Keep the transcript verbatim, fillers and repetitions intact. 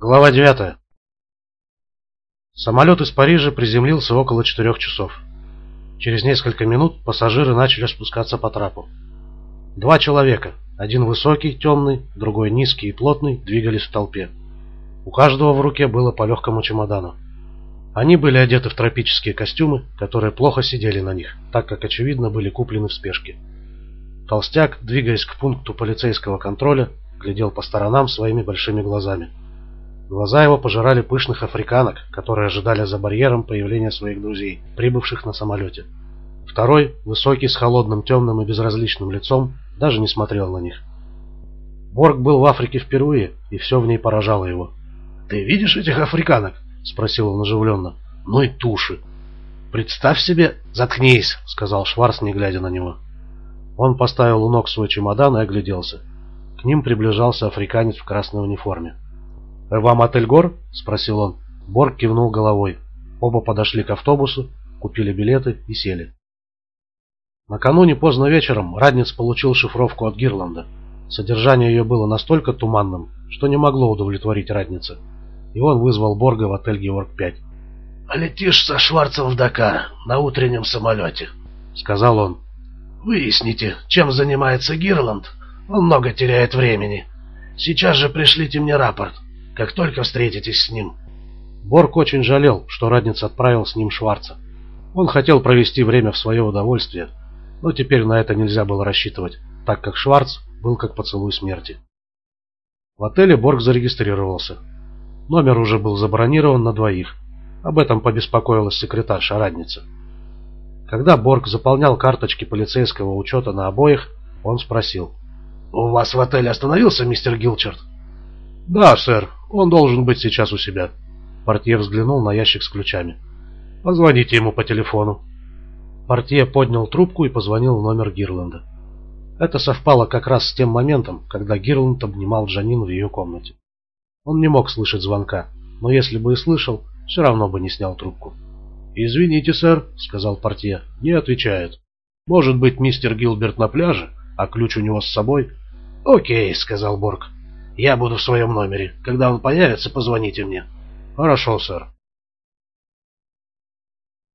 Глава девятая. Самолет из Парижа приземлился около четырех часов. Через несколько минут пассажиры начали спускаться по трапу. Два человека, один высокий, темный, другой низкий и плотный, двигались в толпе. У каждого в руке было по легкому чемодану. Они были одеты в тропические костюмы, которые плохо сидели на них, так как, очевидно, были куплены в спешке. Толстяк, двигаясь к пункту полицейского контроля, глядел по сторонам своими большими глазами. Глаза его пожирали пышных африканок, которые ожидали за барьером появления своих друзей, прибывших на самолете. Второй, высокий, с холодным, темным и безразличным лицом, даже не смотрел на них. Борг был в Африке впервые, и все в ней поражало его. «Ты видишь этих африканок?» — спросил он оживленно. «Ну и туши! Представь себе...» «Заткнись!» — сказал Шварц, не глядя на него. Он поставил у ног свой чемодан и огляделся. К ним приближался африканец в красной униформе. «Вам отель Гор?» — спросил он. Борг кивнул головой. Оба подошли к автобусу, купили билеты и сели. Накануне поздно вечером Радниц получил шифровку от Гирланда. Содержание ее было настолько туманным, что не могло удовлетворить Радница, и он вызвал Борга в отель Георг пять. «Летишь со Шварцем в Дакар на утреннем самолете», — сказал он. «Выясните, чем занимается Гирланд. Он много теряет времени. Сейчас же пришлите мне рапорт, как только встретитесь с ним». Борг очень жалел, что Радниц отправил с ним Шварца. Он хотел провести время в свое удовольствие, но теперь на это нельзя было рассчитывать, так как Шварц был как поцелуй смерти. В отеле Борг зарегистрировался. Номер уже был забронирован на двоих. Об этом побеспокоилась секретарша Радница. Когда Борг заполнял карточки полицейского учета на обоих, он спросил: «У вас в отеле остановился мистер Гилчард?» «Да, сэр, он должен быть сейчас у себя». Портье взглянул на ящик с ключами. «Позвоните ему по телефону». Портье поднял трубку и позвонил в номер Гирланда. Это совпало как раз с тем моментом, когда Гирланд обнимал Джанин в ее комнате. Он не мог слышать звонка, но если бы и слышал, все равно бы не снял трубку. «Извините, сэр», — сказал портье, — «не отвечает. Может быть, мистер Гилберт на пляже, а ключ у него с собой?» «Окей», — сказал Борг. «Я буду в своем номере. Когда он появится, позвоните мне». «Хорошо, сэр».